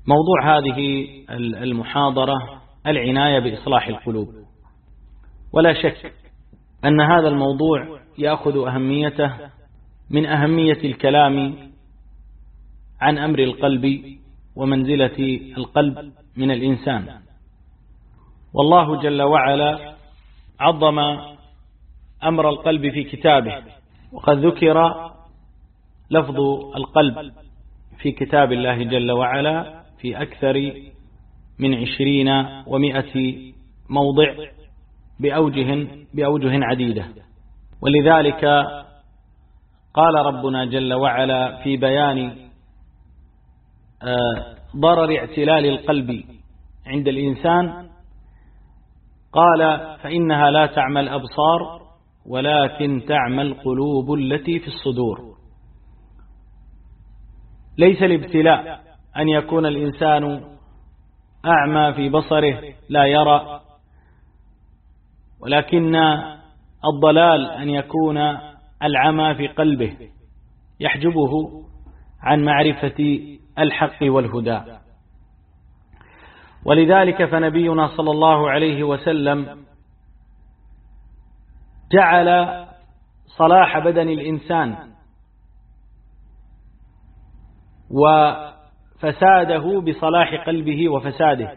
موضوع هذه المحاضرة العناية بإصلاح القلوب. ولا شك أن هذا الموضوع يأخذ أهميته من أهمية الكلام عن أمر القلب ومنزلة القلب من الإنسان. والله جل وعلا عظم أمر القلب في كتابه، وقد ذكر لفظ القلب في كتاب الله جل وعلا في أكثر من 20 و100 موضع بأوجه عديدة. ولذلك قال ربنا جل وعلا في بيان ضرر اعتلال القلب عند الإنسان، قال: فإنها لا تعمى الأبصار ولكن تعمى القلوب التي في الصدور. ليس الابتلاء أن يكون الإنسان أعمى في بصره لا يرى، ولكن الضلال أن يكون العمى في قلبه يحجبه عن معرفة الحق والهدى. ولذلك فنبينا صلى الله عليه وسلم جعل صلاح بدن الإنسان وفساده بصلاح قلبه وفساده.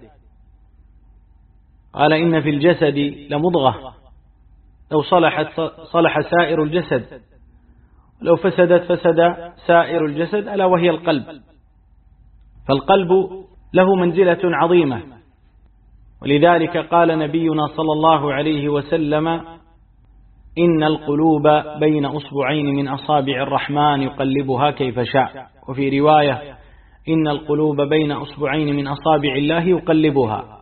قال: إن في الجسد لمضغة لو صلحت صلح سائر الجسد، لو فسدت فسد سائر الجسد، ألا وهي القلب. فالقلب له منزلة عظيمة، ولذلك قال نبينا صلى الله عليه وسلم: إن القلوب بين أصبعين من أصابع الرحمن يقلبها كيف شاء. وفي رواية: إن القلوب بين أصبعين من أصابع الله يقلبها.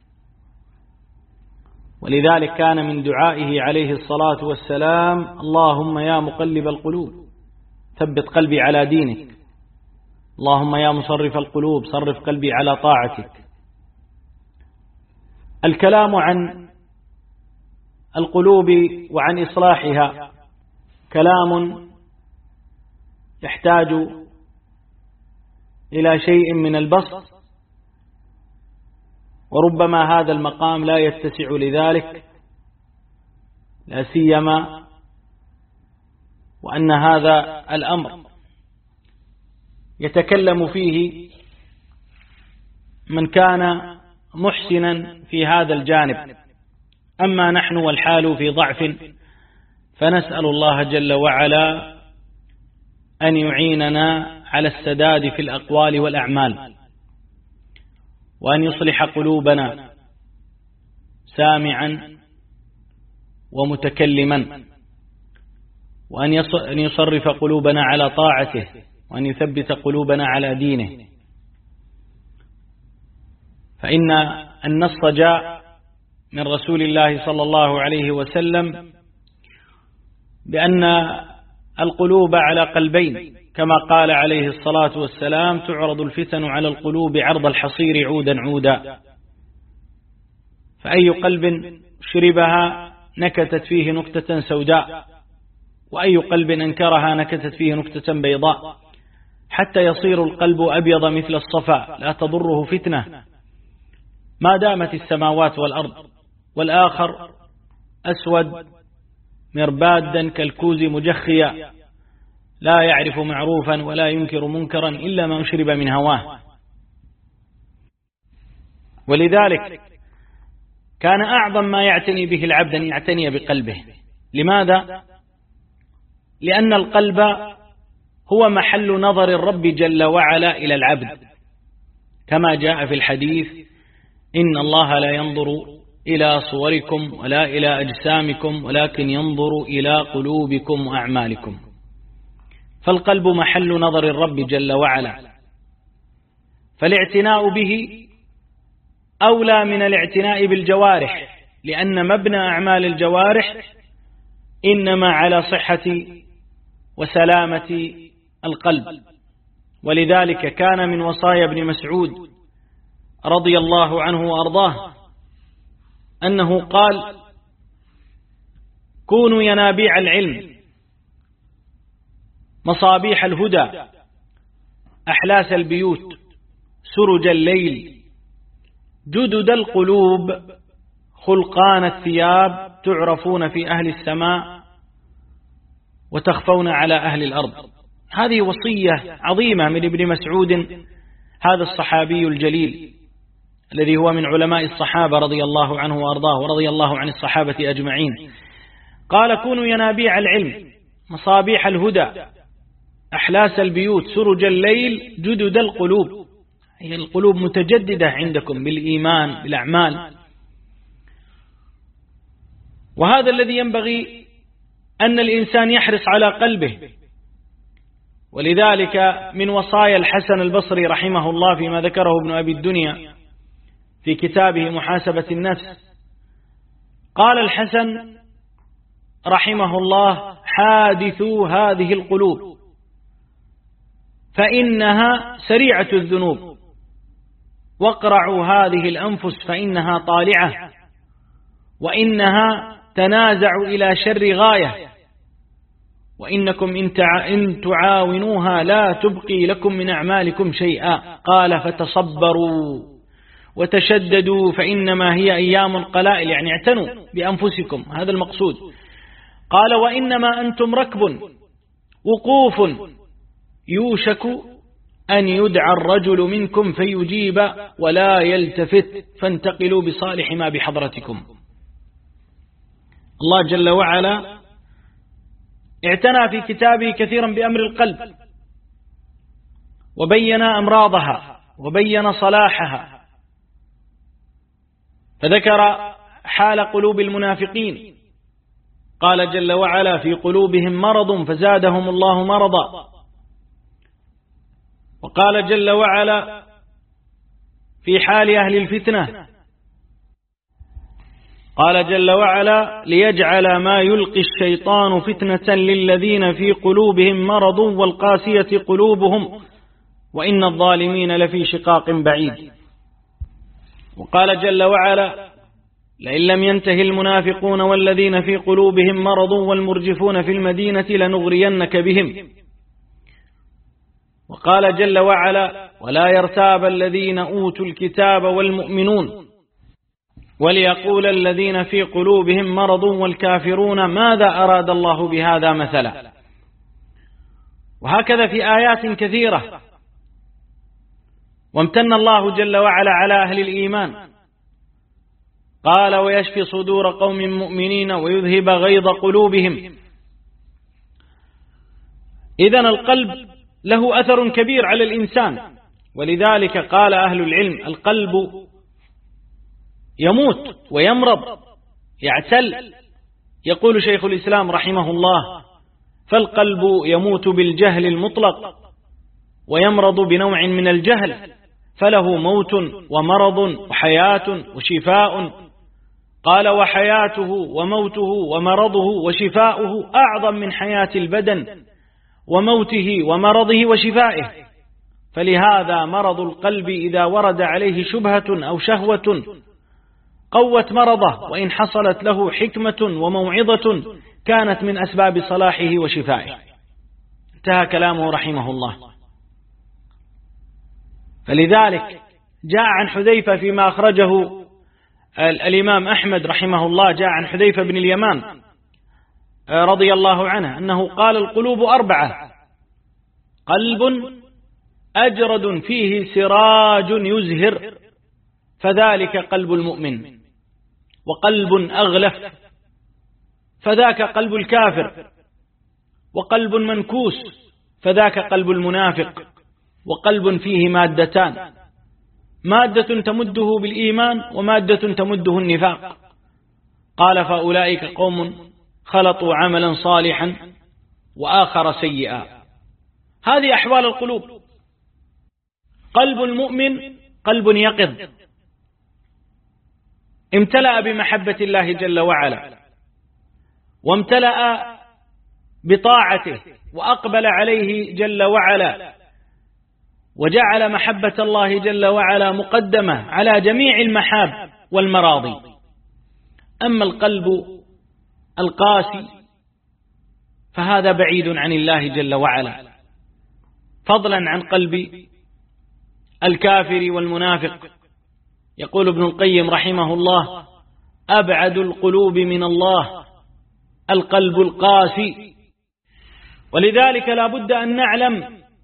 ولذلك كان من دعائه عليه الصلاة والسلام: اللهم يا مقلب القلوب ثبت قلبي على دينك، اللهم يا مصرف القلوب صرف قلبي على طاعتك. الكلام عن القلوب وعن إصلاحها كلام يحتاج إلى شيء من البسط، وربما هذا المقام لا يتسع لذلك، لا سيما وأن هذا الأمر يتكلم فيه من كان محسنا في هذا الجانب. أما نحن والحال في ضعف، فنسأل الله جل وعلا أن يعيننا على السداد في الأقوال والأعمال، وأن يصلح قلوبنا سامعا ومتكلما، وأن يصرف قلوبنا على طاعته، وأن يثبت قلوبنا على دينه. فإن النص جاء من رسول الله صلى الله عليه وسلم بأن القلوب على قلبين، كما قال عليه الصلاة والسلام: تعرض الفتن على القلوب عرض الحصير عودا عودا، فأي قلب شربها نكتت فيه نكتة سوداء، وأي قلب أنكرها نكتت فيه نكتة بيضاء، حتى يصير القلب أبيض مثل الصفا لا تضره فتنة ما دامت السماوات والأرض، والآخر أسود مربادا كالكوز مجخيا لا يعرف معروفا ولا ينكر منكرا إلا ما أشرب من هواه. ولذلك كان أعظم ما يعتني به العبد أن يعتني بقلبه. لماذا؟ لأن القلب هو محل نظر الرب جل وعلا إلى العبد، كما جاء في الحديث: إن الله لا ينظر إلى صوركم ولا إلى أجسامكم ولكن ينظر إلى قلوبكم وأعمالكم. فالقلب محل نظر الرب جل وعلا، فالاعتناء به أولى من الاعتناء بالجوارح، لأن مبنى أعمال الجوارح إنما على صحة وسلامة القلب. ولذلك كان من وصايا ابن مسعود رضي الله عنه وأرضاه أنه قال: كونوا ينابيع العلم مصابيح الهدى أحلاس البيوت سرج الليل جدد القلوب خلقان الثياب تعرفون في أهل السماء وتخفون على أهل الأرض. هذه وصية عظيمة من ابن مسعود، هذا الصحابي الجليل الذي هو من علماء الصحابة رضي الله عنه وأرضاه، ورضي الله عن الصحابة أجمعين. قال: كونوا ينابيع العلم مصابيح الهدى أحلاس البيوت سرج الليل جدد القلوب. هي القلوب متجددة عندكم بالإيمان بالأعمال، وهذا الذي ينبغي أن الإنسان يحرص على قلبه. ولذلك من وصايا الحسن البصري رحمه الله فيما ذكره ابن أبي الدنيا في كتابه محاسبة النفس، قال الحسن رحمه الله: حادثوا هذه القلوب فإنها سريعة الذنوب، واقرعوا هذه الأنفس فإنها طالعة، وإنها تنازع إلى شر غاية، وإنكم إن تعاونوها لا تبقي لكم من أعمالكم شيئا. قال: فتصبروا وتشددوا فإنما هي أيام قلائل، يعني اعتنوا بأنفسكم، هذا المقصود. قال: وإنما أنتم ركب وقوف يوشك أن يدعى الرجل منكم فيجيب ولا يلتفت، فانتقلوا بصالح ما بحضرتكم. الله جل وعلا اعتنى في كتابه كثيرا بأمر القلب، وبين أمراضها وبين صلاحها، فذكر حال قلوب المنافقين. قال جل وعلا: في قلوبهم مرض فزادهم الله مرضا. وقال جل وعلا في حال أهل الفتنة، قال جل وعلا: ليجعل ما يلقي الشيطان فتنة للذين في قلوبهم مرض والقاسية قلوبهم وإن الظالمين لفي شقاق بعيد. وقال جل وعلا: لئن لم ينتهي المنافقون والذين في قلوبهم مرض والمرجفون في المدينة لنغرينك بهم. وقال جل وعلا: ولا يرتاب الذين أوتوا الكتاب والمؤمنون وليقول الذين في قلوبهم مرض والكافرون ماذا أراد الله بهذا مثلا. وهكذا في آيات كثيرة. وامتن الله جل وعلا على أهل الإيمان، قال: ويشفي صدور قوم مؤمنين ويذهب غيظ قلوبهم. إذن القلب له أثر كبير على الإنسان، ولذلك قال أهل العلم: القلب يموت ويمرض يعتل. يقول شيخ الإسلام رحمه الله: فالقلب يموت بالجهل المطلق ويمرض بنوع من الجهل، فله موت ومرض وحياة وشفاء. قال: وحياته وموته ومرضه وشفاؤه أعظم من حياة البدن وموته ومرضه وشفائه. فلهذا مرض القلب إذا ورد عليه شبهة أو شهوة قوت مرضه، وإن حصلت له حكمة وموعظة كانت من أسباب صلاحه وشفائه. انتهى كلامه رحمه الله. فلذلك جاء عن حذيفة فيما أخرجه الإمام أحمد رحمه الله، جاء عن حذيفة بن اليمان رضي الله عنه أنه قال: القلوب 4: قلب أجرد فيه سراج يزهر فذلك قلب المؤمن، وقلب أغلف فذاك قلب الكافر، وقلب منكوس فذاك قلب المنافق، وقلب فيه مادتان: مادة تمده بالإيمان ومادة تمده النفاق. قال: فأولئك قوم خلطوا عملا صالحا وآخر سيئا. هذه أحوال القلوب. قلب المؤمن قلب يقظ امتلأ بمحبة الله جل وعلا، وامتلأ بطاعته، وأقبل عليه جل وعلا، وجعل محبة الله جل وعلا مقدمة على جميع المحاب والمراضي. أما القلب القاسي فهذا بعيد عن الله جل وعلا، فضلا عن قلب الكافر والمنافق. يقول ابن القيم رحمه الله: أبعد القلوب من الله القلب القاسي. ولذلك لا بد أن نعلم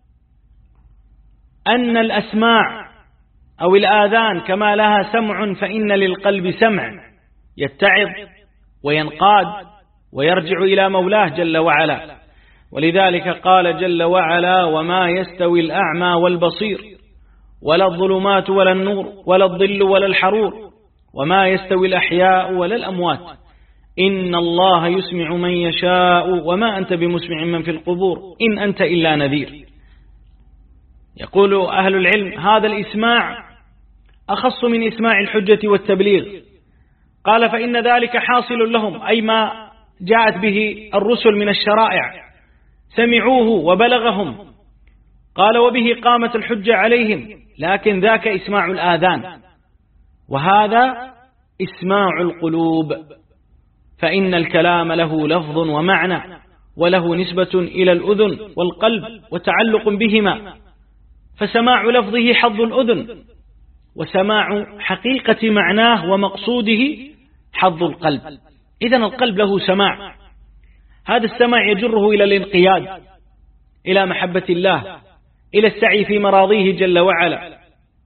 أن الأسماع أو الآذان كما لها سمع فإن للقلب سمع، يتعظ وينقاد ويرجع إلى مولاه جل وعلا. ولذلك قال جل وعلا: وما يستوي الأعمى والبصير ولا الظلمات ولا النور ولا الظل ولا الحرور وما يستوي الأحياء ولا الأموات إن الله يسمع من يشاء وما أنت بمسمع من في القبور إن أنت إلا نذير. يقول أهل العلم: هذا الإسماع أخص من إسماع الحجة والتبليغ. قال: فإن ذلك حاصل لهم، أي ما جاءت به الرسل من الشرائع سمعوه وبلغهم. قال: وبه قامت الحجة عليهم، لكن ذاك إسماع الآذان، وهذا إسماع القلوب، فإن الكلام له لفظ ومعنى وله نسبة إلى الأذن والقلب وتعلق بهما، فسماع لفظه حظ الأذن، وسماع حقيقة معناه ومقصوده حظ القلب. إذن القلب له سماع، هذا السماع يجره إلى الانقياد إلى محبة الله، إلى السعي في مراضيه جل وعلا.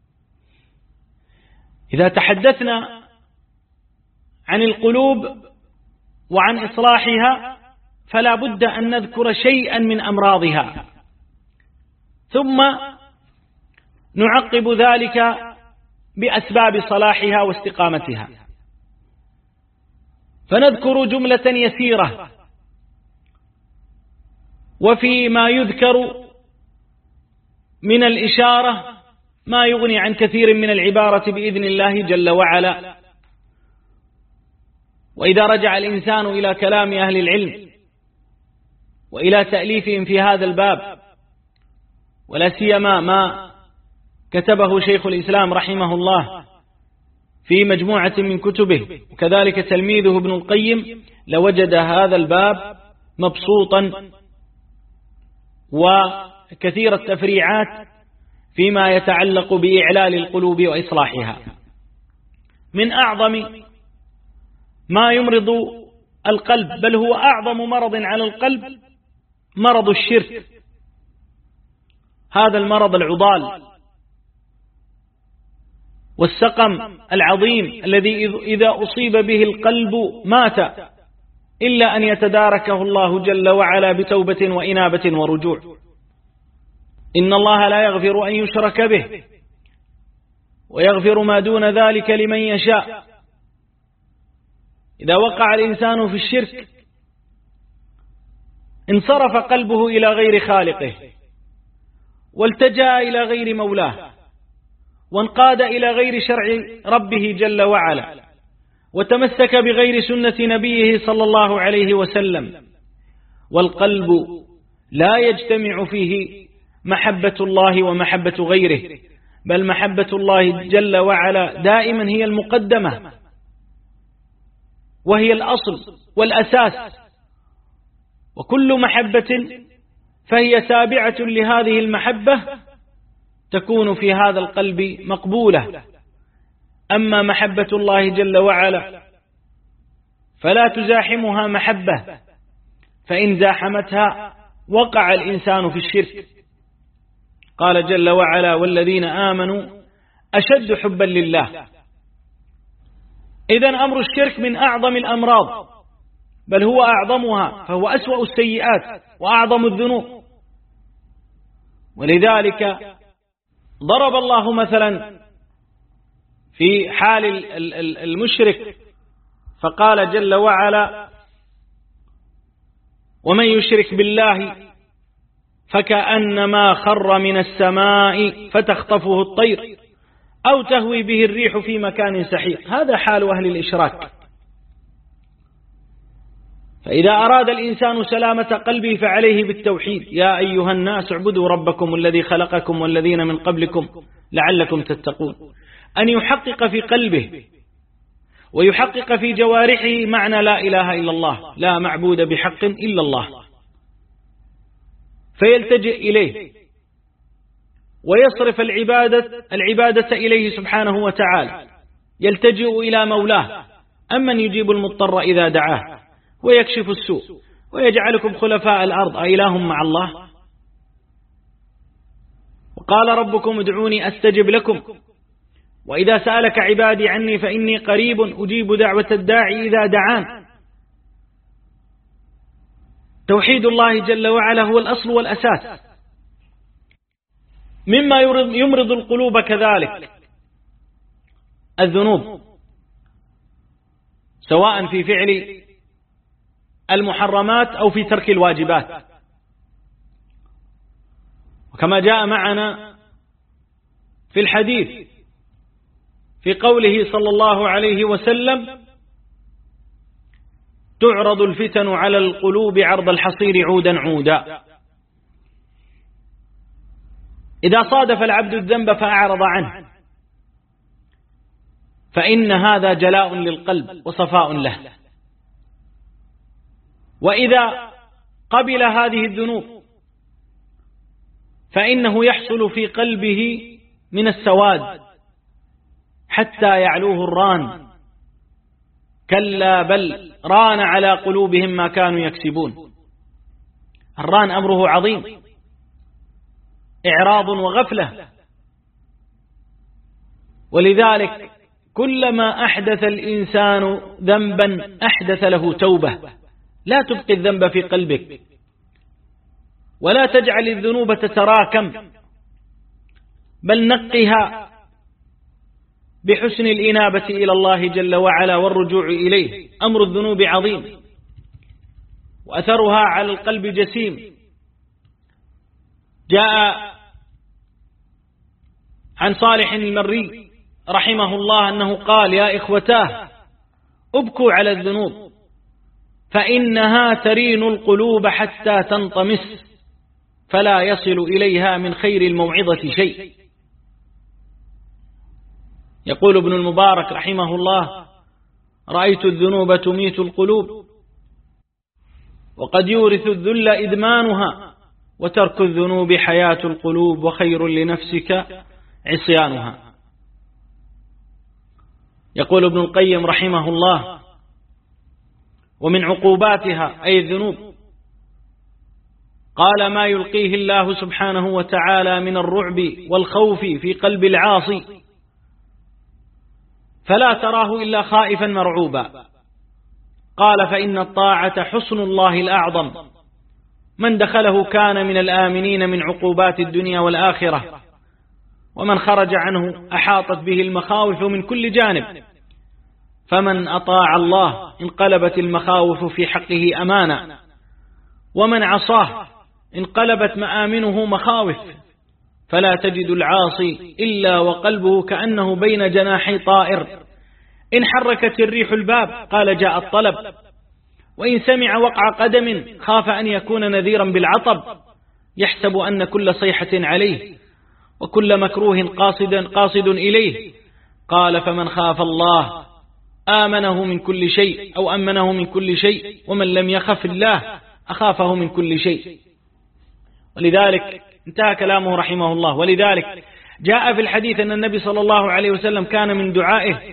إذا تحدثنا عن القلوب وعن إصلاحها فلا بد أن نذكر شيئا من أمراضها، ثم نعقب ذلك بأسباب صلاحها واستقامتها. فنذكر جملة يسيرة، وفيما يذكر من الإشارة ما يغني عن كثير من العبارة بإذن الله جل وعلا. وإذا رجع الإنسان إلى كلام أهل العلم وإلى تأليفهم في هذا الباب، ولا سيما ما كتبه شيخ الإسلام رحمه الله في مجموعة من كتبه، وكذلك تلميذه ابن القيم، لوجد هذا الباب مبسوطا وكثير التفريعات فيما يتعلق بإعلال القلوب وإصلاحها. من أعظم ما يمرض القلب، بل هو أعظم مرض على القلب، مرض الشرك. هذا المرض العضال والسقم العظيم الذي إذا أصيب به القلب مات، إلا أن يتداركه الله جل وعلا بتوبة وإنابة ورجوع. إن الله لا يغفر أن يشرك به ويغفر ما دون ذلك لمن يشاء. إذا وقع الإنسان في الشرك انصرف قلبه إلى غير خالقه، والتجأ إلى غير مولاه، وانقاد إلى غير شرع ربه جل وعلا، وتمسك بغير سنة نبيه صلى الله عليه وسلم. والقلب لا يجتمع فيه محبة الله ومحبة غيره، بل محبة الله جل وعلا دائما هي المقدمة، وهي الأصل والأساس، وكل محبة فهي تابعة لهذه المحبة تكون في هذا القلب مقبولة. أما محبة الله جل وعلا فلا تزاحمها محبة، فإن زاحمتها وقع الإنسان في الشرك. قال جل وعلا: والذين آمنوا أشد حبا لله. إذن أمر الشرك من أعظم الأمراض، بل هو أعظمها، فهو أسوأ السيئات وأعظم الذنوب. ولذلك ضرب الله مثلا في حال المشرك فقال جل وعلا: ومن يشرك بالله فكأنما خر من السماء فتخطفه الطير أو تهوي به الريح في مكان سحيق. هذا حال أهل الإشراك. فإذا أراد الإنسان سلامة قلبه فعليه بالتوحيد: يا أيها الناس اعبدوا ربكم الذي خلقكم والذين من قبلكم لعلكم تتقون. أن يحقق في قلبه ويحقق في جوارحه معنى لا إله إلا الله، لا معبود بحق إلا الله، فيلتجئ إليه ويصرف العبادة إليه سبحانه وتعالى، يلتجئ إلى مولاه، أمن يجيب المضطر إذا دعاه ويكشف السوء ويجعلكم خلفاء الأرض أإله مع الله؟ وقال ربكم ادعوني أستجب لكم، وإذا سألك عبادي عني فإني قريب أجيب دعوة الداعي إذا دعان. توحيد الله جل وعلا هو الأصل والأساس. مما يمرض القلوب كذلك الذنوب، سواء في فعل المحرمات أو في ترك الواجبات، وكما جاء معنا في الحديث في قوله صلى الله عليه وسلم: تعرض الفتن على القلوب عرض الحصير عودا عودا. إذا صادف العبد الذنب فأعرض عنه فإن هذا جلاء للقلب وصفاء له، وإذا قبل هذه الذنوب فإنه يحصل في قلبه من السواد حتى يعلوه الران، كلا بل ران على قلوبهم ما كانوا يكسبون. الران أمره عظيم، إعراض وغفلة. ولذلك كلما أحدث الإنسان ذنبا أحدث له توبة. لا تبقي الذنب في قلبك، ولا تجعل الذنوب تتراكم، بل نقها بحسن الإنابة إلى الله جل وعلا والرجوع إليه. أمر الذنوب عظيم وأثرها على القلب جسيم. جاء عن صالح المري رحمه الله أنه قال: يا إخوتاه ابكوا على الذنوب فإنها ترين القلوب حتى تنطمس، فلا يصل إليها من خير الموعظة شيء. يقول ابن المبارك رحمه الله: رأيت الذنوب تميت القلوب، وقد يورث الذل إدمانها، وترك الذنوب حياة القلوب، وخير لنفسك عصيانها. يقول ابن القيم رحمه الله: ومن عقوباتها أي الذنوب قال: ما يلقيه الله سبحانه وتعالى من الرعب والخوف في قلب العاصي، فلا تراه إلا خائفا مرعوبا. قال: فإن الطاعة حصن الله الأعظم، من دخله كان من الآمنين من عقوبات الدنيا والآخرة، ومن خرج عنه أحاطت به المخاوف من كل جانب، فمن أطاع الله انقلبت المخاوف في حقه أمانا، ومن عصاه انقلبت مآمنه مخاوف، فلا تجد العاصي إلا وقلبه كأنه بين جناحي طائر، إن حركت الريح الباب قال جاء الطلب، وإن سمع وقع قدم خاف أن يكون نذيرا بالعطب، يحسب أن كل صيحة عليه وكل مكروه قاصد إليه. قال: فمن خاف الله آمنه من كل شيء أو أمنه من كل شيء، ومن لم يخف الله أخافه من كل شيء. ولذلك انتهى كلامه رحمه الله. ولذلك جاء في الحديث أن النبي صلى الله عليه وسلم كان من دعائه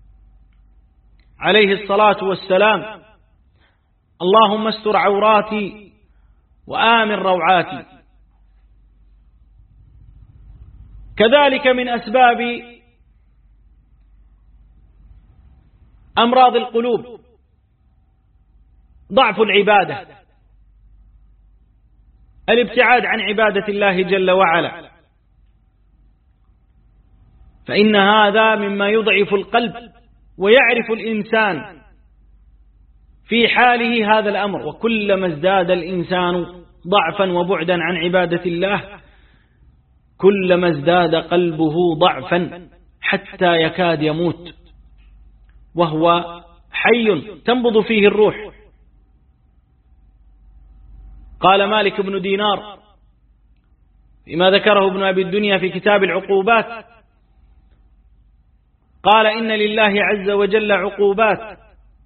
عليه الصلاة والسلام: اللهم استر عوراتي وآمن روعاتي. كذلك من أسباب أمراض القلوب ضعف العبادة، الابتعاد عن عبادة الله جل وعلا، فإن هذا مما يضعف القلب، ويعرف الإنسان في حاله هذا الأمر. وكلما ازداد الإنسان ضعفا وبعدا عن عبادة الله كلما ازداد قلبه ضعفا حتى يكاد يموت وهو حي تنبض فيه الروح. قال مالك بن دينار فيما ذكره ابن أبي الدنيا في كتاب العقوبات، قال: إن لله عز وجل عقوبات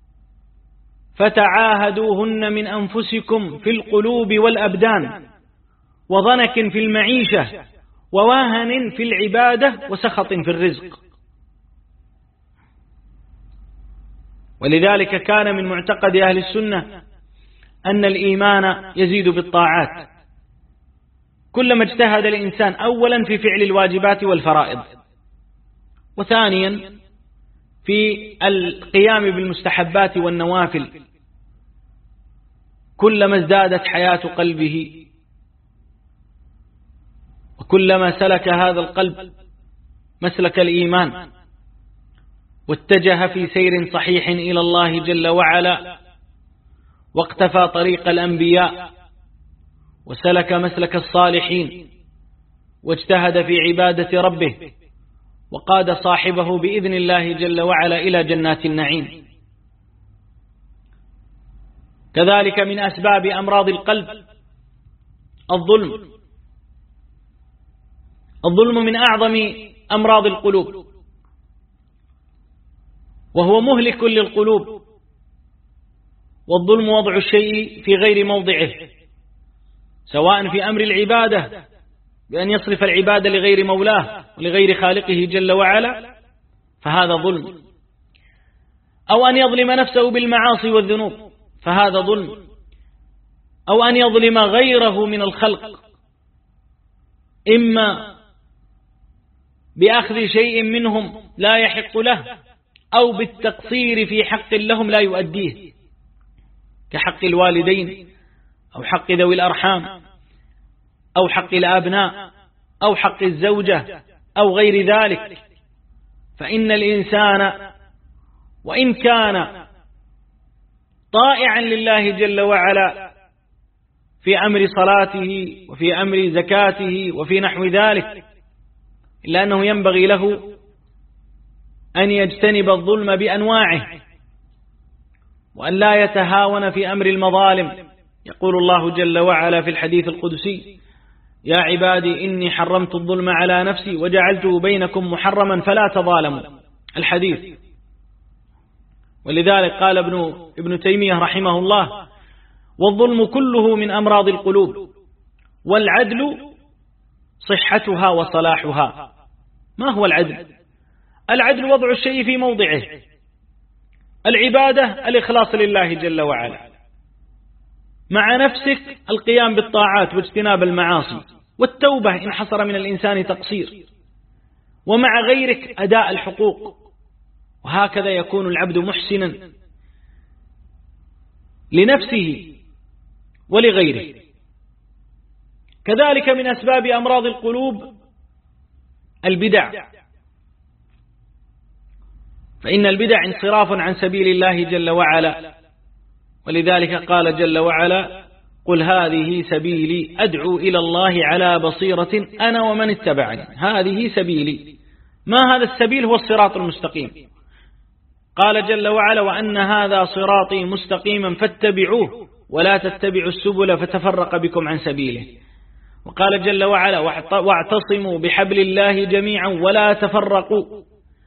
فتعاهدوهن من أنفسكم في القلوب والأبدان، وضنك في المعيشة، ووهن في العبادة وسخط في الرزق. ولذلك كان من معتقد أهل السنة أن الإيمان يزيد بالطاعات، كلما اجتهد الإنسان أولا في فعل الواجبات والفرائض، وثانيا في القيام بالمستحبات والنوافل، كلما ازدادت حياة قلبه، وكلما سلك هذا القلب مسلك الإيمان واتجه في سير صحيح إلى الله جل وعلا، واقتفى طريق الأنبياء وسلك مسلك الصالحين، واجتهد في عبادة ربه، وقاد صاحبه بإذن الله جل وعلا إلى جنات النعيم. كذلك من أسباب أمراض القلب الظلم. الظلم من أعظم أمراض القلوب، وهو مهلك للقلوب. والظلم وضع الشيء في غير موضعه، سواء في أمر العبادة بأن يصرف العبادة لغير مولاه ولغير خالقه جل وعلا، فهذا ظلم، أو أن يظلم نفسه بالمعاصي والذنوب، فهذا ظلم، أو أن يظلم غيره من الخلق، إما بأخذ شيء منهم لا يحق له، أو بالتقصير في حق لهم لا يؤديه، كحق الوالدين أو حق ذوي الأرحام أو حق الأبناء أو حق الزوجة أو غير ذلك. فإن الإنسان وإن كان طائعا لله جل وعلا في أمر صلاته وفي أمر زكاته وفي نحو ذلك، إلا أنه ينبغي له أن يجتنب الظلم بأنواعه، وأن لا يتهاون في أمر المظالم. يقول الله جل وعلا في الحديث القدسي: يا عبادي إني حرمت الظلم على نفسي وجعلته بينكم محرما فلا تظالموا، الحديث. ولذلك قال ابن تيمية رحمه الله: والظلم كله من أمراض القلوب، والعدل صحتها وصلاحها. ما هو العدل؟ العدل وضع الشيء في موضعه. العبادة الإخلاص لله جل وعلا، مع نفسك القيام بالطاعات واجتناب المعاصي، والتوبة إن حصل من الإنسان تقصير، ومع غيرك أداء الحقوق. وهكذا يكون العبد محسنا لنفسه ولغيره. كذلك من أسباب أمراض القلوب البدع، فإن البدع انصراف عن سبيل الله جل وعلا. ولذلك قال جل وعلا: قل هذه سبيلي أدعو إلى الله على بصيرة أنا ومن اتبعني. هذه سبيلي، ما هذا السبيل؟ هو الصراط المستقيم. قال جل وعلا: وأن هذا صراطي مستقيما فاتبعوه ولا تتبعوا السبل فتفرق بكم عن سبيله. وقال جل وعلا: واعتصموا بحبل الله جميعا ولا تفرقوا.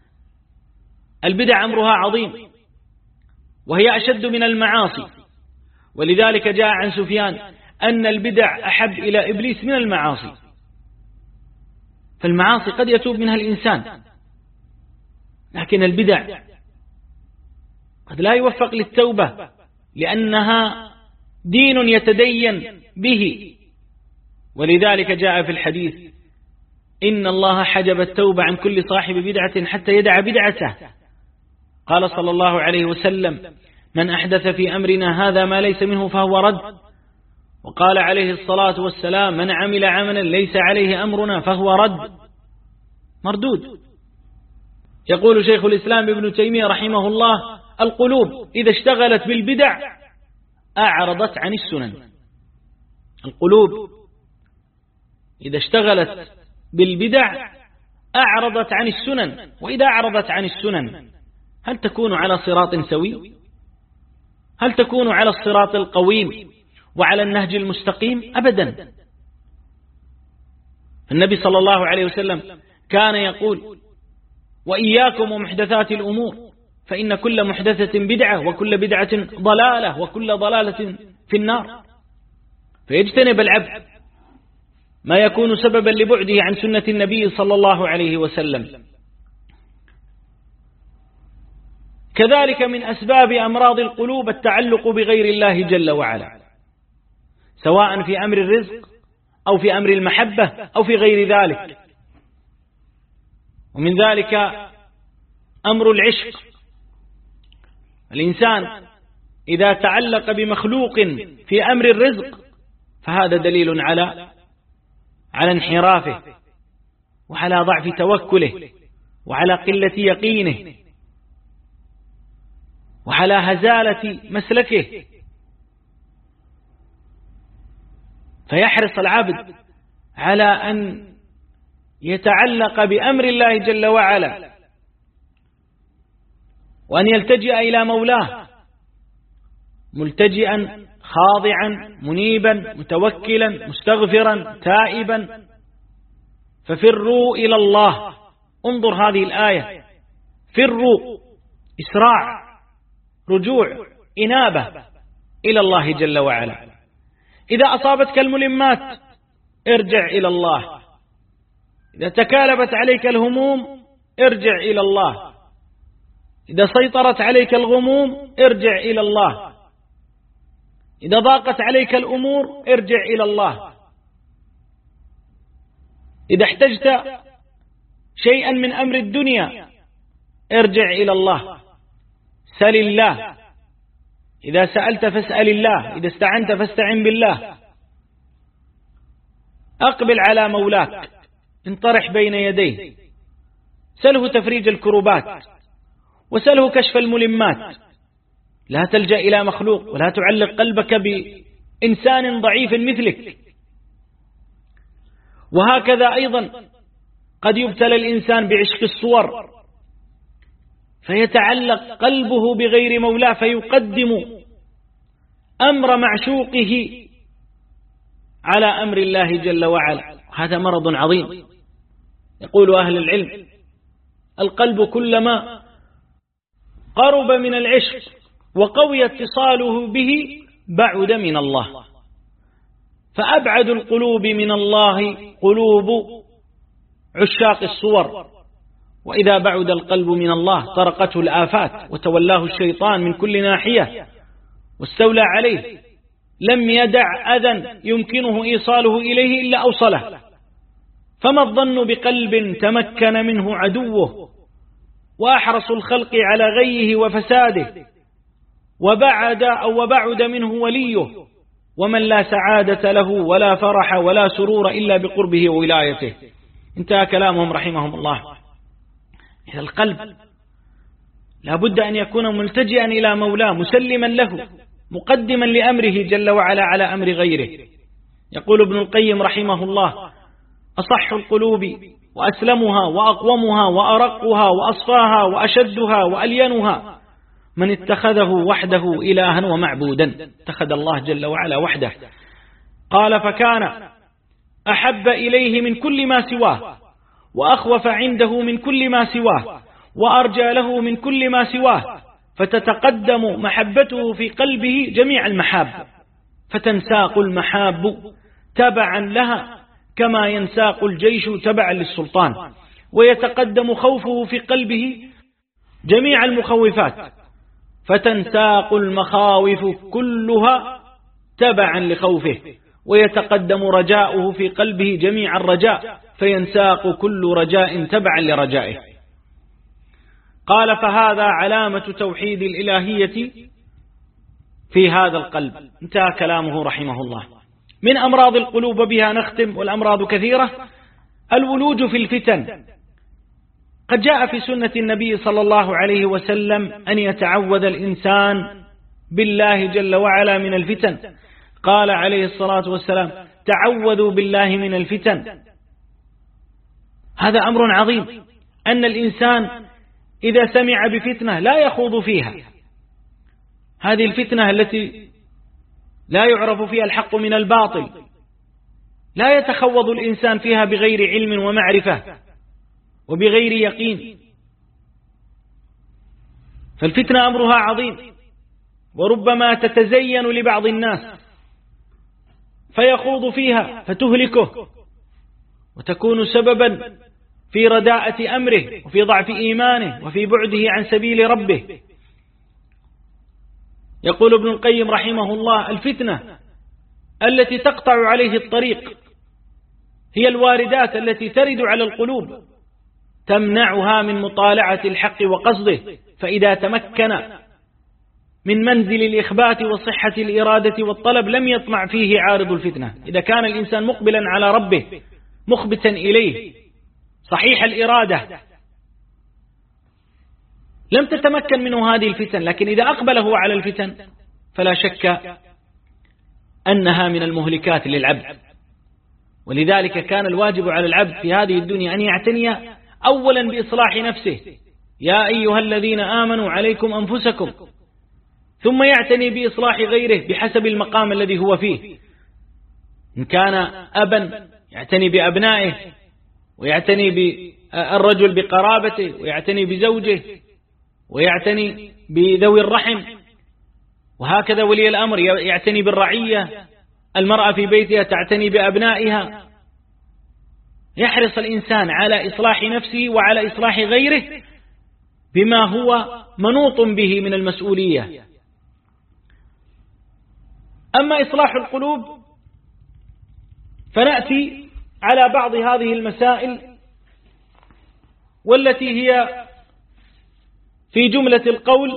البدع أمرها عظيم، وهي أشد من المعاصي. ولذلك جاء عن سفيان أن البدع أحب إلى إبليس من المعاصي. فالمعاصي قد يتوب منها الإنسان، لكن البدع قد لا يوفق للتوبة، لأنها دين يتدين به. ولذلك جاء في الحديث: إن الله حجب التوبة عن كل صاحب بدعة حتى يدع بدعته. قال صلى الله عليه وسلم: من أحدث في أمرنا هذا ما ليس منه فهو رد. وقال عليه الصلاة والسلام: من عمل عملا ليس عليه أمرنا فهو رد، مردود. يقول شيخ الإسلام ابن تيمية رحمه الله: القلوب إذا اشتغلت بالبدع أعرضت عن السنن. القلوب إذا اشتغلت بالبدع أعرضت عن السنن. وإذا أعرضت عن السنن هل تكون على صراط سوي؟ هل تكون على الصراط القويم وعلى النهج المستقيم؟ أبدا. النبي صلى الله عليه وسلم كان يقول: وإياكم ومحدثات الأمور فإن كل محدثة بدعة وكل بدعة ضلالة وكل ضلالة في النار. فيجتنب العبد ما يكون سببا لبعده عن سنة النبي صلى الله عليه وسلم. كذلك من أسباب أمراض القلوب التعلق بغير الله جل وعلا، سواء في أمر الرزق أو في أمر المحبة أو في غير ذلك. ومن ذلك أمر العشق. الإنسان إذا تعلق بمخلوق في أمر الرزق فهذا دليل على انحرافه وعلى ضعف توكله وعلى قلة يقينه وعلى هزالة مسلكه. فيحرص العبد على أن يتعلق بأمر الله جل وعلا وأن يلتجئ إلى مولاه ملتجئا خاضعا منيبا متوكلا مستغفرا تائبا. ففروا إلى الله. انظر هذه الآية، فروا، إسراع، رجوع، إنابة إلى الله جل وعلا. إذا أصابتك الملمات ارجع إلى الله، إذا تكالبت عليك الهموم ارجع إلى الله، إذا سيطرت عليك الغموم ارجع إلى الله، إذا ضاقت عليك الأمور ارجع إلى الله، إذا احتجت شيئا من أمر الدنيا ارجع إلى الله، سل الله، إذا سألت فاسأل الله، إذا استعنت فاستعن بالله. أقبل على مولاك، انطرح بين يديه، سله تفريج الكروبات وسله كشف الملمات. لا تلجأ إلى مخلوق ولا تعلق قلبك بإنسان ضعيف مثلك. وهكذا أيضا قد يبتلى الإنسان بعشق الصور فيتعلق قلبه بغير مولاه فيقدم أمر معشوقه على أمر الله جل وعلا. هذا مرض عظيم. يقول أهل العلم: القلب كلما قرب من العشق وقوي اتصاله به بعد من الله، فأبعد القلوب من الله قلوب عشاق الصور. وإذا بعد القلب من الله طرقته الآفات وتولاه الشيطان من كل ناحية واستولى عليه، لم يدع أذى يمكنه إيصاله إليه إلا أوصله. فما الظن بقلب تمكن منه عدوه وأحرص الخلق على غيه وفساده وبعد منه وليه، ومن لا سعادة له ولا فرح ولا سرور إلا بقربه وولايته. انتهى كلامهم رحمهم الله. إذا القلب لا بد أن يكون ملتجئا إلى مولاه مسلما له مقدما لأمره جل وعلا على أمر غيره. يقول ابن القيم رحمه الله: أصح القلوب وأسلمها وأقومها وأرقها وأصفاها وأشدها وألينها من اتخذه وحده إلها ومعبودا. اتخذ الله جل وعلا وحده. قال: فكان أحب إليه من كل ما سواه، وأخوف عنده من كل ما سواه، وأرجى له من كل ما سواه، فتتقدم محبته في قلبه جميع المحاب، فتنساق المحاب تبعا لها كما ينساق الجيش تبعا للسلطان، ويتقدم خوفه في قلبه جميع المخوفات، فتنساق المخاوف كلها تبعا لخوفه، ويتقدم رجاؤه في قلبه جميع الرجاء، فينساق كل رجاء تبعا لرجائه. قال: فهذا علامة توحيد الإلهية في هذا القلب. انتهى كلامه رحمه الله. من أمراض القلوب بها نختم، والأمراض كثيرة: الولوج في الفتن. قد جاء في سنة النبي صلى الله عليه وسلم أن يتعوذ الإنسان بالله جل وعلا من الفتن. قال عليه الصلاة والسلام: تعوذوا بالله من الفتن. هذا أمر عظيم، أن الإنسان إذا سمع بفتنة لا يخوض فيها. هذه الفتنة التي لا يعرف فيها الحق من الباطل، لا يتخوض الإنسان فيها بغير علم ومعرفة وبغير يقين. فالفتنة أمرها عظيم، وربما تتزين لبعض الناس فيخوض فيها فتهلكه وتكون سببا في رداءة أمره وفي ضعف إيمانه وفي بعده عن سبيل ربه. يقول ابن القيم رحمه الله: الفتنة التي تقطع عليه الطريق هي الواردات التي ترد على القلوب تمنعها من مطالعة الحق وقصده، فإذا تمكن من منزل الإخبات وصحة الإرادة والطلب لم يطمع فيه عارض الفتنة. إذا كان الإنسان مقبلا على ربه مخبتا إليه صحيح الإرادة لم تتمكن منه هذه الفتن، لكن إذا أقبل هو على الفتن فلا شك أنها من المهلكات للعبد. ولذلك كان الواجب على العبد في هذه الدنيا أن يعتني أولا بإصلاح نفسه: يا أيها الذين آمنوا عليكم أنفسكم، ثم يعتني بإصلاح غيره بحسب المقام الذي هو فيه. إن كان أبا يعتني بأبنائه، ويعتني بالرجل بقرابته، ويعتني بزوجه، ويعتني بذوي الرحم، وهكذا ولي الأمر يعتني بالرعية، المرأة في بيتها تعتني بأبنائها. يحرص الإنسان على إصلاح نفسه وعلى إصلاح غيره بما هو منوط به من المسؤولية. أما إصلاح القلوب فنأتي على بعض هذه المسائل، والتي هي في جملة القول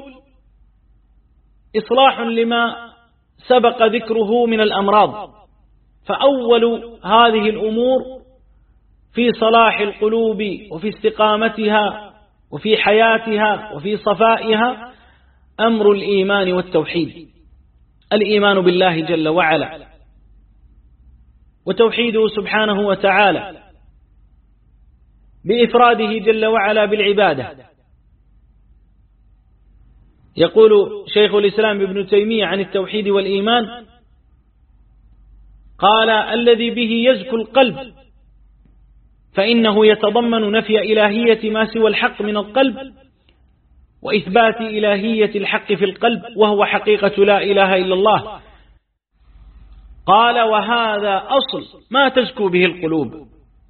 إصلاح لما سبق ذكره من الأمراض. فأول هذه الأمور في صلاح القلوب وفي استقامتها وفي حياتها وفي صفائها أمر الإيمان والتوحيد. الإيمان بالله جل وعلا وتوحيده سبحانه وتعالى بإفراده جل وعلا بالعبادة. يقول شيخ الإسلام ابن تيمية عن التوحيد والإيمان: قال: الذي به يزكو القلب، فإنه يتضمن نفي إلهية ما سوى الحق من القلب وإثبات إلهية الحق في القلب، وهو حقيقة لا إله إلا الله. قال: وهذا أصل ما تزكو به القلوب.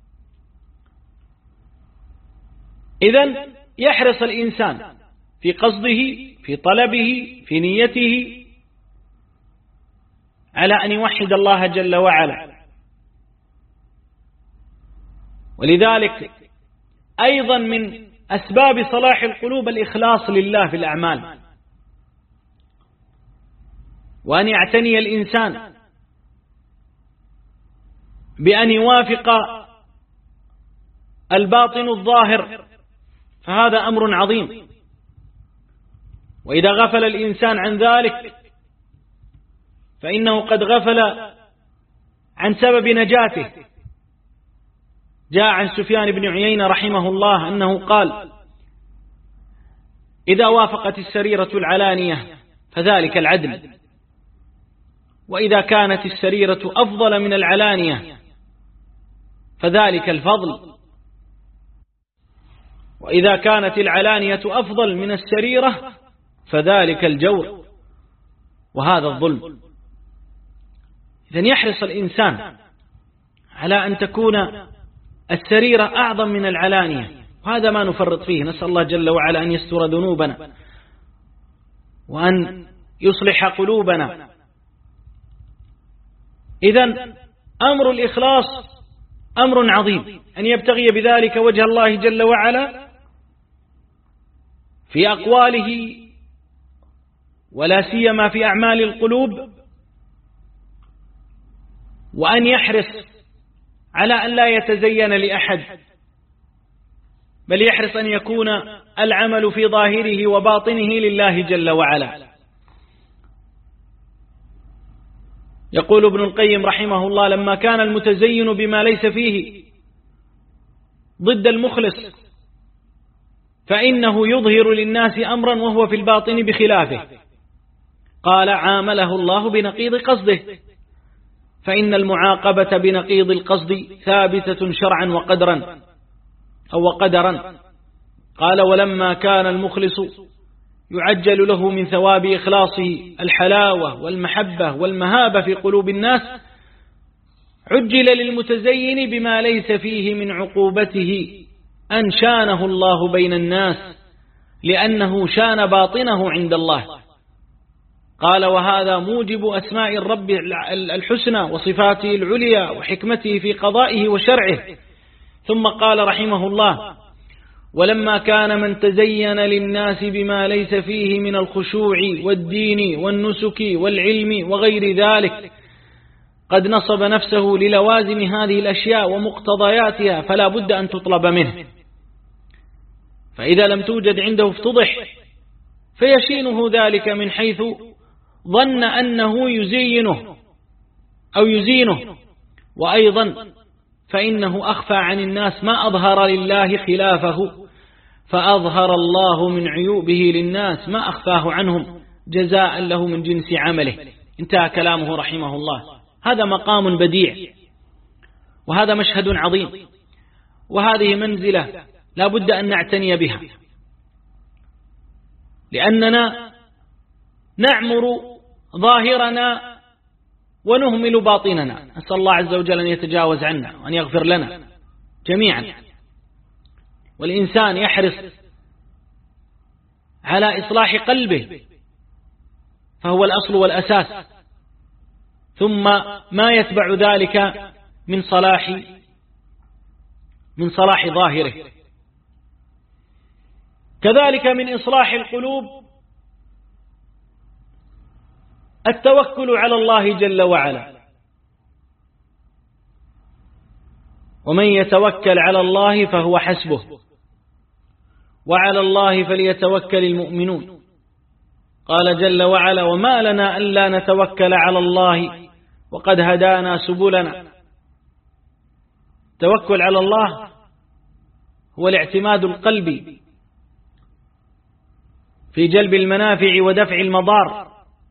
إذن يحرص الإنسان في قصده، في طلبه، في نيته على أن يوحد الله جل وعلا. ولذلك أيضا من أسباب صلاح القلوب الإخلاص لله في الأعمال، وأن يعتني الإنسان بأن يوافق الباطن الظاهر، فهذا أمر عظيم. وإذا غفل الإنسان عن ذلك فإنه قد غفل عن سبب نجاته. جاء عن سفيان بن عيينة رحمه الله أنه قال: إذا وافقت السريرة العلانية فذلك العدل، وإذا كانت السريرة أفضل من العلانية فذلك الفضل، وإذا كانت العلانية أفضل من السريرة فذلك الجور، وهذا الظلم. إذن يحرص الإنسان على أن تكون السريرة أعظم من العلانية، وهذا ما نفرط فيه. نسأل الله جل وعلا أن يستر ذنوبنا وأن يصلح قلوبنا. إذن أمر الإخلاص أمر عظيم، أن يبتغي بذلك وجه الله جل وعلا في أقواله، ولا سيما في أعمال القلوب، وأن يحرص على أن لا يتزين لأحد، بل يحرص أن يكون العمل في ظاهره وباطنه لله جل وعلا. يقول ابن القيم رحمه الله: لما كان المتزين بما ليس فيه ضد المخلص فإنه يظهر للناس أمرا وهو في الباطن بخلافه. قال: عامله الله بنقيض قصده، فإن المعاقبة بنقيض القصد ثابتة شرعا وقدرا أو قدرا. قال: ولما كان المخلص يعجل له من ثواب إخلاصه الحلاوة والمحبة والمهابة في قلوب الناس، عجل للمتزين بما ليس فيه من عقوبته أن شانه الله بين الناس لأنه شان باطنه عند الله. قال وهذا موجب أسماء الرب الحسنى وصفاته العليا وحكمته في قضائه وشرعه. ثم قال رحمه الله ولما كان من تزين للناس بما ليس فيه من الخشوع والدين والنسك والعلم وغير ذلك قد نصب نفسه للوازم هذه الأشياء ومقتضياتها فلا بد أن تطلب منه، فإذا لم توجد عنده افتضح، فيشينه ذلك من حيث ظن أنه يزينه، وأيضا فإنه أخفى عن الناس ما أظهر لله خلافه، فأظهر الله من عيوبه للناس ما أخفاه عنهم جزاء له من جنس عمله. انتهى كلامه رحمه الله. هذا مقام بديع، وهذا مشهد عظيم، وهذه منزلة لا بد أن نعتني بها، لأننا نعمر ظاهرنا ونهمل باطننا. نسأل الله عز وجل أن يتجاوز عنا وأن يغفر لنا جميعا. والإنسان يحرص على إصلاح قلبه، فهو الأصل والأساس، ثم ما يتبع ذلك من صلاح ظاهره. كذلك من إصلاح القلوب التوكل على الله جل وعلا، ومن يتوكل على الله فهو حسبه، وعلى الله فليتوكل المؤمنون. قال جل وعلا وما لنا ألا نتوكل على الله وقد هدانا سبلنا. التوكل على الله هو الاعتماد القلبي في جلب المنافع ودفع المضار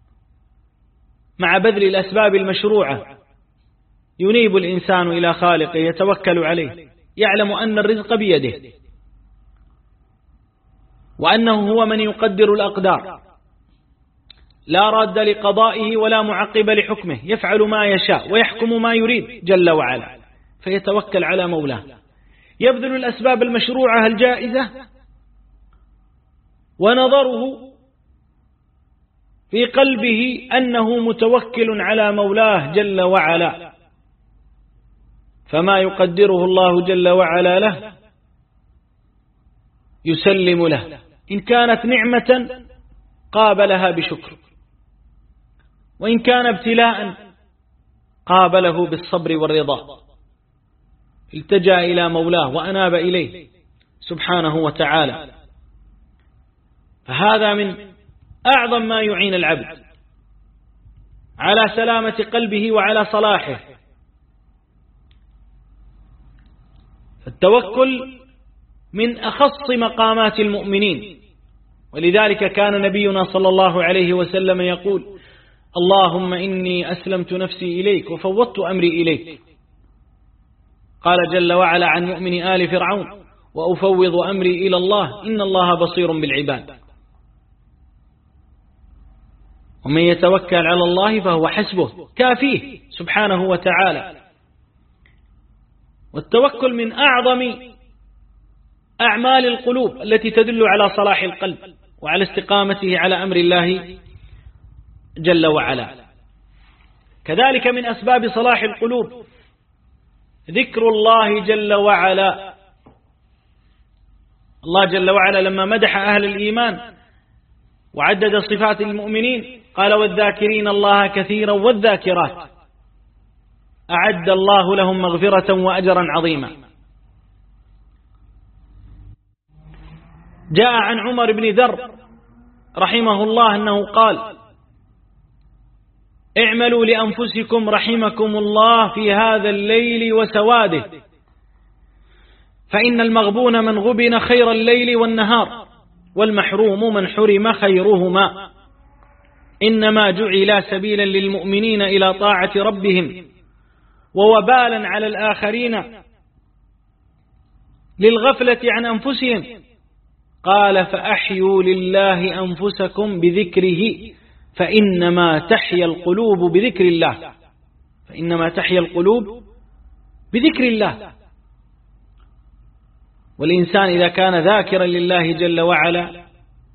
مع بذل الأسباب المشروعة. ينيب الإنسان إلى خالقه، يتوكل عليه، يعلم أن الرزق بيده، وأنه هو من يقدر الأقدار، لا راد لقضائه ولا معقب لحكمه، يفعل ما يشاء ويحكم ما يريد جل وعلا، فيتوكل على مولاه، يبذل الأسباب المشروعة الجائزة، ونظره في قلبه أنه متوكل على مولاه جل وعلا، فما يقدره الله جل وعلا له يسلم له. إن كانت نعمة قابلها بشكر، وإن كان ابتلاء قابله بالصبر والرضا، التجأ إلى مولاه وأناب إليه سبحانه وتعالى. فهذا من أعظم ما يعين العبد على سلامة قلبه وعلى صلاحه. التوكل من أخص مقامات المؤمنين، ولذلك كان نبينا صلى الله عليه وسلم يقول اللهم إني أسلمت نفسي إليك وفوضت أمري إليك. قال جل وعلا عن مؤمن آل فرعون وأفوض أمري إلى الله إن الله بصير بالعباد. ومن يتوكل على الله فهو حسبه، كافيه سبحانه وتعالى. والتوكل من أعظم أعمال القلوب التي تدل على صلاح القلب وعلى استقامته على أمر الله جل وعلا. كذلك من أسباب صلاح القلوب ذكر الله جل وعلا. الله جل وعلا لما مدح أهل الإيمان وعدد صفات المؤمنين قال والذاكرين الله كثيرا والذاكرات أعد الله لهم مغفرة وأجرا عظيما. جاء عن عمر بن ذر رحمه الله أنه قال اعملوا لأنفسكم رحمكم الله في هذا الليل وسواده، فإن المغبون من غبن خير الليل والنهار، والمحروم من حرم خيرهما، إنما جعل سبيلا للمؤمنين إلى طاعة ربهم ووبالا على الآخرين للغفلة عن أنفسهم. قال فأحيوا لله أنفسكم بذكره فإنما تحيا القلوب بذكر الله، فإنما تحيا القلوب بذكر الله. والإنسان إذا كان ذاكرا لله جل وعلا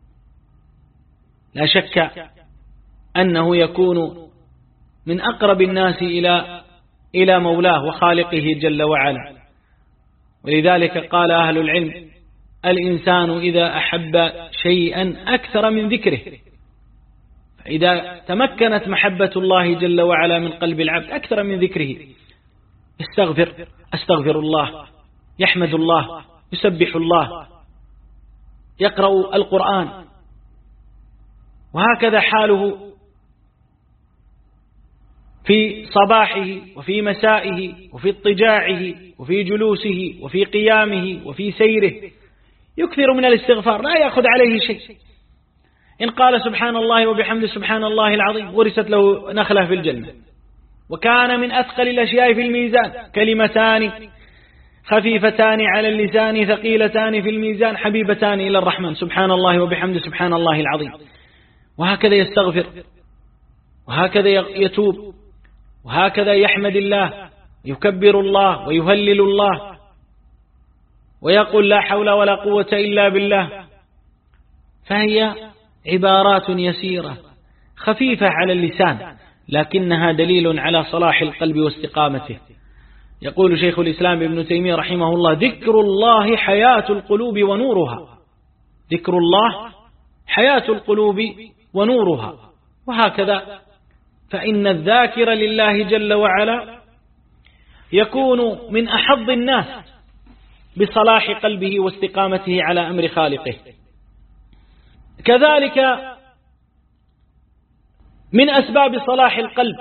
لا شك أنه يكون من أقرب الناس إلى مولاه وخالقه جل وعلا. ولذلك قال أهل العلم: الإنسان إذا أحب شيئا أكثر من ذكره. فإذا تمكنت محبة الله جل وعلا من قلب العبد أكثر من ذكره، أستغفر الله، يحمد الله، يسبح الله، يقرأ القرآن، وهكذا حاله في صباحه وفي مسائه وفي اضطجاعه وفي جلوسه وفي قيامه وفي سيره، يكثر من الاستغفار لا يأخذ عليه شيء. إن قال سبحان الله وبحمده سبحان الله العظيم ورثت له نخلة في الجنة. وكان من أثقل الأشياء في الميزان كلمتان خفيفتان على اللسان ثقيلتان في الميزان حبيبتان إلى الرحمن، سبحان الله وبحمده سبحان الله العظيم. وهكذا يستغفر، وهكذا يتوب، وهكذا يحمد الله، يكبر الله ويهلل الله، ويقول لا حول ولا قوة إلا بالله. فهي عبارات يسيرة خفيفة على اللسان، لكنها دليل على صلاح القلب واستقامته. يقول شيخ الإسلام ابن تيمية رحمه الله: ذكر الله حياة القلوب ونورها. ذكر الله حياة القلوب ونورها. وهكذا فإن الذاكر لله جل وعلا يكون من أحظ الناس بصلاح قلبه واستقامته على أمر خالقه. كذلك من أسباب صلاح القلب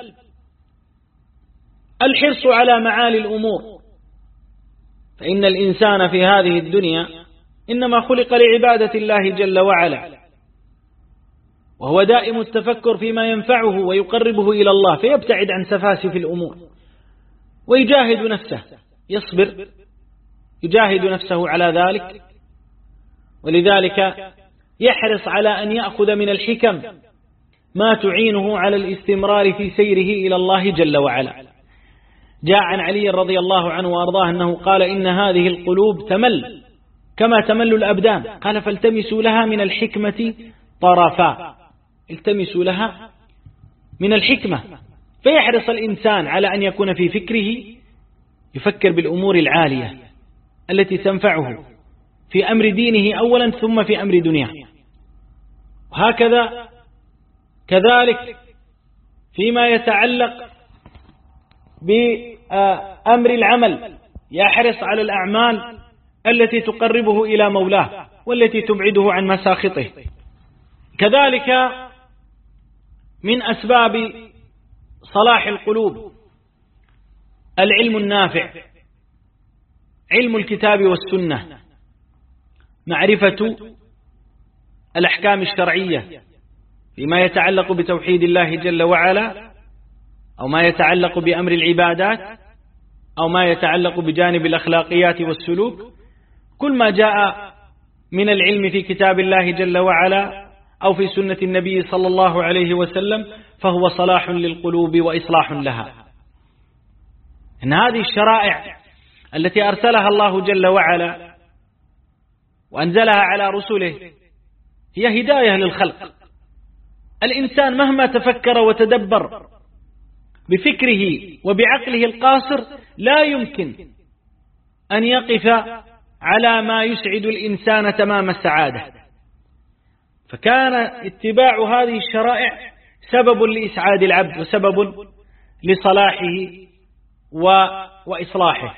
الحرص على معالي الأمور، فإن الإنسان في هذه الدنيا إنما خلق لعبادة الله جل وعلا، وهو دائم التفكر فيما ينفعه ويقربه إلى الله، فيبتعد عن سفاسف الأمور ويجاهد نفسه، يصبر، يجاهد نفسه على ذلك. ولذلك يحرص على أن يأخذ من الحكم ما تعينه على الاستمرار في سيره إلى الله جل وعلا. جاء عن علي رضي الله عنه وأرضاه أنه قال: إن هذه القلوب تمل كما تمل الأبدان، قال: فالتمسوا لها من الحكمة طرفا. التمسوا لها من الحكمة، فيحرص الإنسان على أن يكون في فكره يفكر بالأمور العالية التي تنفعه في أمر دينه أولا ثم في أمر دنياه. وهكذا كذلك فيما يتعلق بأمر العمل يحرص على الأعمال التي تقربه إلى مولاه والتي تبعده عن مساخطه. كذلك من أسباب صلاح القلوب العلم النافع، علم الكتاب والسنة، معرفة الأحكام الشرعية فيما يتعلق بتوحيد الله جل وعلا، أو ما يتعلق بأمر العبادات، أو ما يتعلق بجانب الأخلاقيات والسلوك. كل ما جاء من العلم في كتاب الله جل وعلا أو في سنة النبي صلى الله عليه وسلم فهو صلاح للقلوب وإصلاح لها. إن هذه الشرائع التي أرسلها الله جل وعلا وأنزلها على رسله هي هداية للخلق. الإنسان مهما تفكر وتدبر بفكره وبعقله القاصر لا يمكن أن يقف على ما يسعد الإنسان تمام السعادة. فكان اتباع هذه الشرائع سبب لإسعاد العبد وسبب لصلاحه وإصلاحه.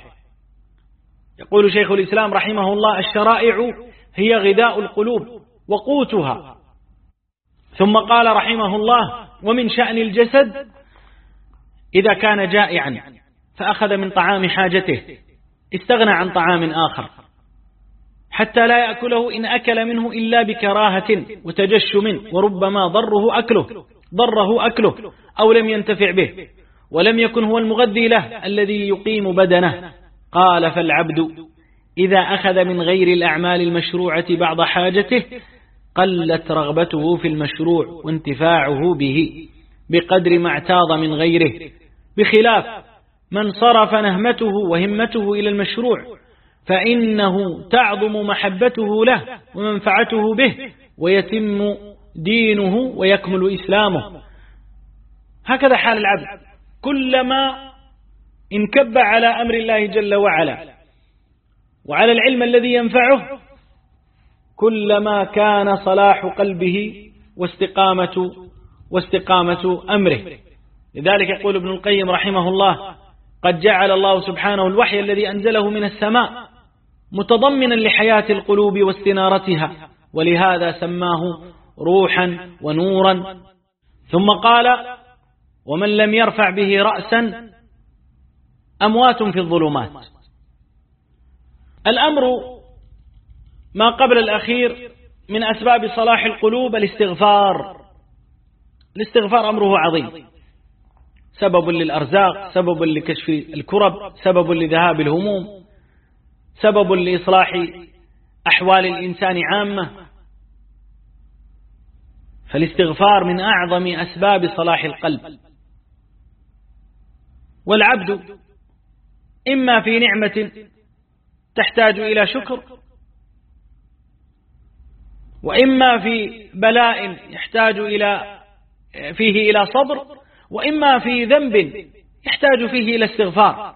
يقول شيخ الإسلام رحمه الله: الشرائع هي غذاء القلوب وقوتها. ثم قال رحمه الله: ومن شأن الجسد إذا كان جائعا فأخذ من طعام حاجته استغنى عن طعام آخر حتى لا يأكله إن أكل منه إلا بكراهة وتجشم، وربما ضره أكله أو لم ينتفع به ولم يكن هو المغذي له الذي يقيم بدنه. قال: فالعبد إذا أخذ من غير الأعمال المشروعة بعض حاجته قلت رغبته في المشروع وانتفاعه به بقدر ما اعتاض من غيره، بخلاف من صرف نهمته وهمته إلى المشروع فإنه تعظم محبته له ومنفعته به ويتم دينه ويكمل إسلامه. هكذا حال العبد، كلما انكب على أمر الله جل وعلا وعلى العلم الذي ينفعه كلما كان صلاح قلبه واستقامة أمره. لذلك يقول ابن القيم رحمه الله: قد جعل الله سبحانه الوحي الذي أنزله من السماء متضمنا لحياة القلوب واستنارتها، ولهذا سماه روحا ونورا. ثم قال: ومن لم يرفع به رأسا أموات في الظلمات. الأمر ما قبل الأخير من أسباب صلاح القلوب الاستغفار. الاستغفار أمره عظيم، سبب للأرزاق، سبب لكشف الكرب، سبب لذهاب الهموم، سبب لإصلاح أحوال الإنسان عامة. فالاستغفار من أعظم أسباب صلاح القلب. والعبد إما في نعمة تحتاج إلى شكر، وإما في بلاء يحتاج فيه إلى صبر، وإما في ذنب يحتاج فيه إلى استغفار.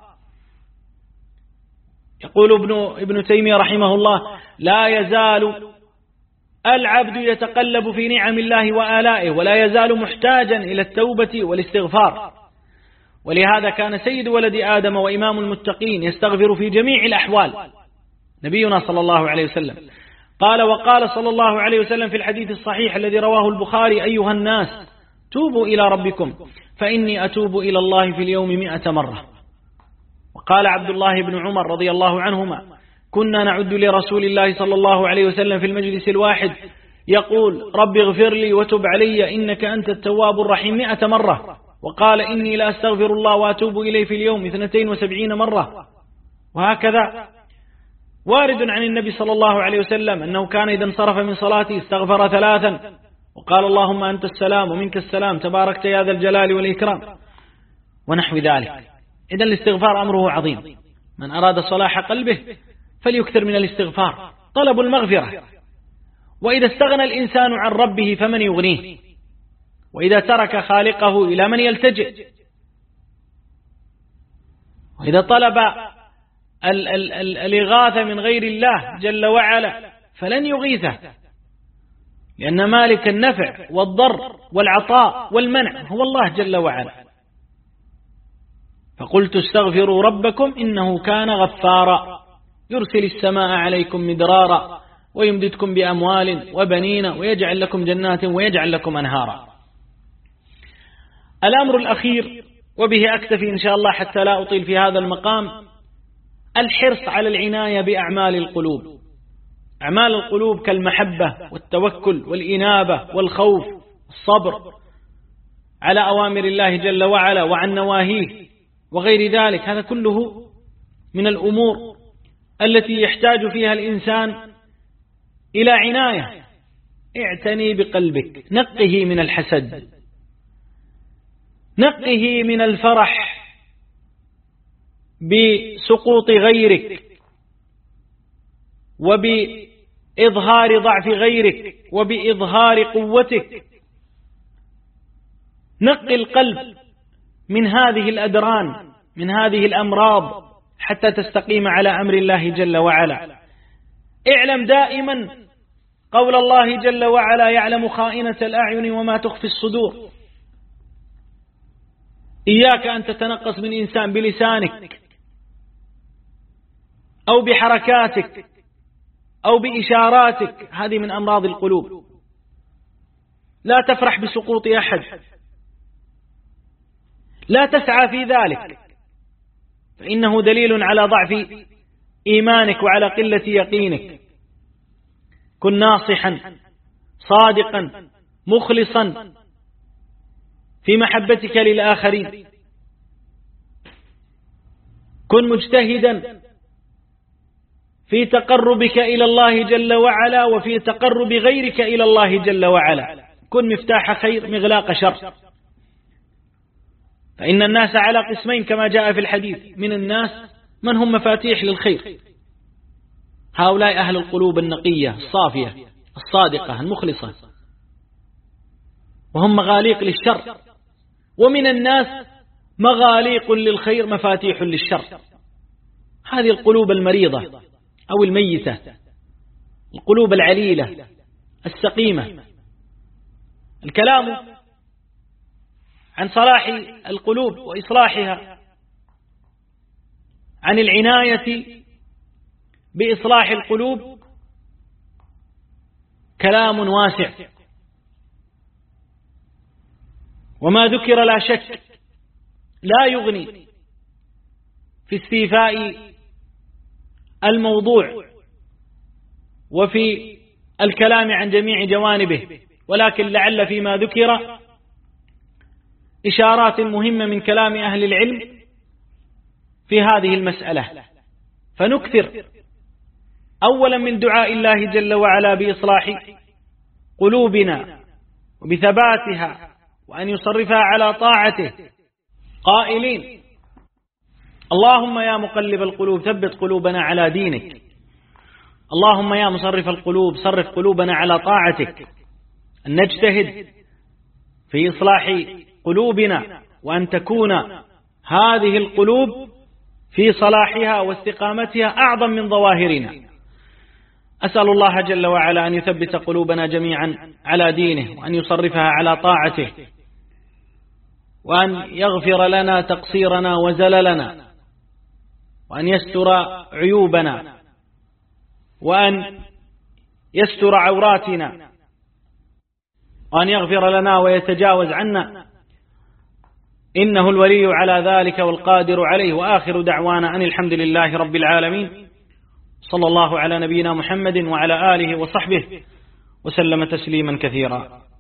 يقول ابن تيمية رحمه الله: لا يزال العبد يتقلب في نعم الله وآلائه ولا يزال محتاجا إلى التوبة والاستغفار. ولهذا كان سيد ولد آدم وإمام المتقين يستغفر في جميع الأحوال نبينا صلى الله عليه وسلم. وقال صلى الله عليه وسلم في الحديث الصحيح الذي رواه البخاري: أيها الناس توبوا إلى ربكم فإني أتوب إلى الله في اليوم 100 مرة. وقال عبد الله بن عمر رضي الله عنهما: كنا نعد لرسول الله صلى الله عليه وسلم في المجلس الواحد يقول: رب اغفر لي وتب علي إنك أنت التواب الرحيم 100 مرة. وقال: إني لا أستغفر الله وأتوب إليه في اليوم 72 مرة. وهكذا وارد عن النبي صلى الله عليه وسلم أنه كان إذا انصرف من صلاته استغفر 3 وقال: اللهم أنت السلام ومنك السلام تباركت يا ذا الجلال والإكرام، ونحو ذلك. إذن الاستغفار أمره عظيم. من أراد صلاح قلبه فليكثر من الاستغفار، طلب المغفرة. وإذا استغنى الإنسان عن ربه فمن يغنيه؟ وإذا ترك خالقه إلى من يلتجئ؟ وإذا طلب الإغاثة من غير الله جل وعلا فلن يغيثه، لأن مالك النفع والضر والعطاء والمنع هو الله جل وعلا. فقلت استغفروا ربكم إنه كان غفارا يرسل السماء عليكم مدرارا ويمددكم بأموال وبنين ويجعل لكم جنات ويجعل لكم أنهارا. الأمر الأخير، وبه أكتفي إن شاء الله حتى لا أطيل في هذا المقام، الحرص على العناية بأعمال القلوب. أعمال القلوب كالمحبة والتوكل والإنابة والخوف والصبر على أوامر الله جل وعلا وعن نواهيه وغير ذلك. هذا كله من الأمور التي يحتاج فيها الإنسان إلى عناية. اعتني بقلبك، نقه من الحسد، نقه من الفرح بسقوط غيرك وبإظهار ضعف غيرك وبإظهار قوتك. نقي القلب من هذه الأدران، من هذه الأمراض، حتى تستقيم على أمر الله جل وعلا. اعلم دائما قول الله جل وعلا: يعلم خائنة الأعين وما تخفي الصدور. إياك أن تتنقص من إنسان بلسانك أو بحركاتك أو بإشاراتك، هذه من أمراض القلوب. لا تفرح بسقوط أحد، لا تسعى في ذلك، فإنه دليل على ضعف إيمانك وعلى قلة يقينك. كن ناصحا صادقا مخلصا في محبتك للآخرين. كن مجتهدا في تقربك إلى الله جل وعلا وفي تقرب غيرك إلى الله جل وعلا. كن مفتاح خير مغلاق شر. فإن الناس على قسمين كما جاء في الحديث: من الناس من هم مفاتيح للخير، هؤلاء أهل القلوب النقية الصافية الصادقة المخلصة، وهم مغاليق للشر. ومن الناس مغاليق للخير مفاتيح للشر، هذه القلوب المريضة أو الميتة، القلوب العليلة السقيمة. الكلام عن صلاح القلوب وإصلاحها، عن العناية بإصلاح القلوب، كلام واسع، وما ذكر لا شك لا يغني في استيفاء الموضوع وفي الكلام عن جميع جوانبه، ولكن لعل فيما ذكر إشارات مهمة من كلام أهل العلم في هذه المسألة. فنكثر أولا من دعاء الله جل وعلا بإصلاح قلوبنا وبثباتها، وأن يصرفها على طاعته، قائلين: اللهم يا مقلب القلوب ثبت قلوبنا على دينك، اللهم يا مصرف القلوب صرف قلوبنا على طاعتك. أن نجتهد في إصلاح قلوبنا، وأن تكون هذه القلوب في صلاحها واستقامتها أعظم من ظواهرنا. أسأل الله جل وعلا أن يثبت قلوبنا جميعا على دينه، وأن يصرفها على طاعته، وأن يغفر لنا تقصيرنا وزللنا، وأن يستر عيوبنا، وأن يستر عوراتنا، وأن يغفر لنا ويتجاوز عنا، إنه الولي على ذلك والقادر عليه. وآخر دعوانا أن الحمد لله رب العالمين، صلى الله على نبينا محمد وعلى آله وصحبه وسلم تسليما كثيرا.